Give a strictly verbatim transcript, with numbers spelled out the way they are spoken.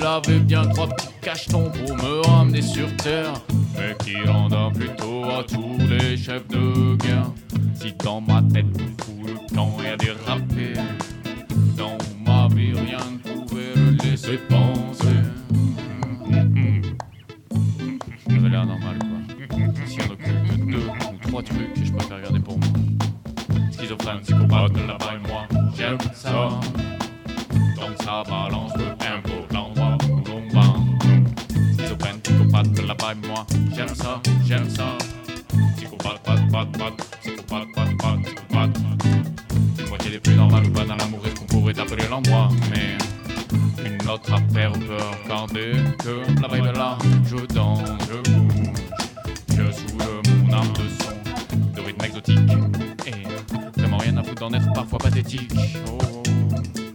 avait bien trois petits cachetons pour me ramener sur terre, mais qu'il en donne plutôt à tous les chefs de guerre. Si dans ma tête tout le temps y a dérapé, dans ma vie rien ne pouvait le laisser penser. J'avais l'air normal quoi. Si on occupe de deux ou trois trucs que je préfère regarder pour moi. Schizophrène, psychopathe, là-bas et moi, j'aime ça. Donc ça balance le tempo, l'endroit où l'on va. Schizophrène, psychopathe, là-bas et moi, j'aime ça, j'aime ça. Psychopathe, pat, pat, pat, psychopathe, pat, pat, psychopathe. Une moitié des plus normales ou banales amour est ce qu'on pourrait appeler l'endroit, mais une autre affaire peut regarder que la vibe est là. Je danse, je bouge, je saoule mon âme de son, de rythme exotique. Et vraiment rien à foutre d'en être parfois pathétique. Oh, oh.